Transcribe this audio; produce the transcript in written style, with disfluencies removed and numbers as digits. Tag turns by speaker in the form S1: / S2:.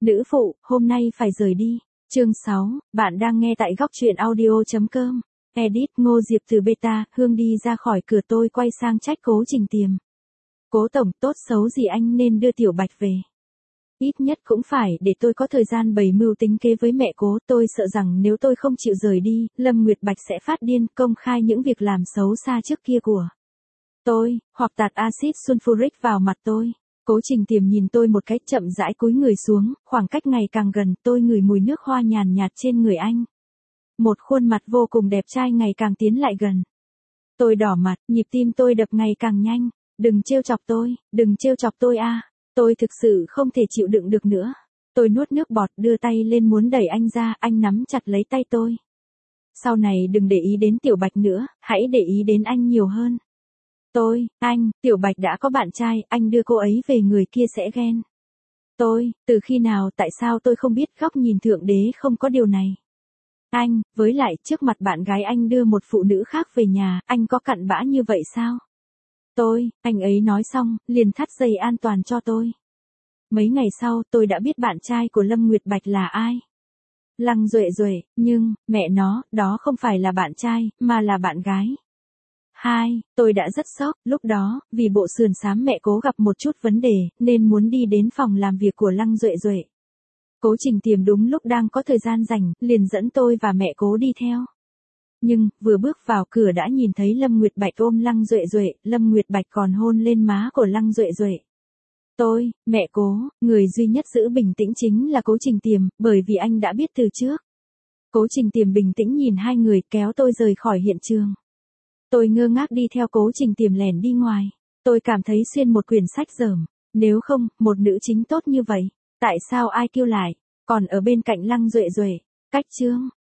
S1: Nữ phụ, hôm nay phải rời đi. Chương 6, bạn đang nghe tại góc truyện audio.com. Edit Ngô Diệp từ beta, Hương đi ra khỏi cửa tôi quay sang trách Cố Trình Tiềm. Cố tổng, tốt xấu gì anh nên đưa Tiểu Bạch về. Ít nhất cũng phải để tôi có thời gian bày mưu tính kế với mẹ Cố. Tôi sợ rằng nếu tôi không chịu rời đi, Lâm Nguyệt Bạch sẽ phát điên công khai những việc làm xấu xa trước kia của tôi, hoặc tạt axit sulfuric vào mặt tôi. Cố Trình Tiềm nhìn tôi một cái, chậm rãi cúi người xuống, khoảng cách ngày càng gần, tôi ngửi mùi nước hoa nhàn nhạt trên người anh. Một khuôn mặt vô cùng đẹp trai ngày càng tiến lại gần. Tôi đỏ mặt, nhịp tim tôi đập ngày càng nhanh. Đừng trêu chọc tôi a. Tôi thực sự không thể chịu đựng được nữa. Tôi nuốt nước bọt, đưa tay lên muốn đẩy anh ra, anh nắm chặt lấy tay tôi. Sau này đừng để ý đến Tiểu Bạch nữa, hãy để ý đến anh nhiều hơn. Tiểu Bạch đã có bạn trai, anh đưa cô ấy về người kia sẽ ghen. Từ khi nào, tại sao tôi không biết, góc nhìn thượng đế không có điều này. Với lại, trước mặt bạn gái anh đưa một phụ nữ khác về nhà, anh có cặn bã như vậy sao? Anh ấy nói xong, liền thắt dây an toàn cho tôi. Mấy ngày sau, tôi đã biết bạn trai của Lâm Nguyệt Bạch là ai. Lăng Duệ Duệ, nhưng, mẹ nó, đó không phải là bạn trai, mà là bạn gái. Tôi đã rất sốc, lúc đó, vì bộ sườn xám mẹ Cố gặp một chút vấn đề, nên muốn đi đến phòng làm việc của Lăng Duệ Duệ. Cố Trình Tiềm đúng lúc đang có thời gian rảnh, liền dẫn tôi và mẹ Cố đi theo. Nhưng, vừa bước vào cửa đã nhìn thấy Lâm Nguyệt Bạch ôm Lăng Duệ Duệ, Lâm Nguyệt Bạch còn hôn lên má của Lăng Duệ Duệ. Mẹ Cố, người duy nhất giữ bình tĩnh chính là Cố Trình Tiềm, bởi vì anh đã biết từ trước. Cố Trình Tiềm bình tĩnh nhìn hai người, kéo tôi rời khỏi hiện trường. Tôi ngơ ngác đi theo Cố Trình Tiềm lẻn đi ngoài. Tôi cảm thấy xuyên một quyển sách dởm. Nếu không, một nữ chính tốt như vậy, tại sao ai kêu lại, còn ở bên cạnh Lăng Duệ Duệ. Cách chương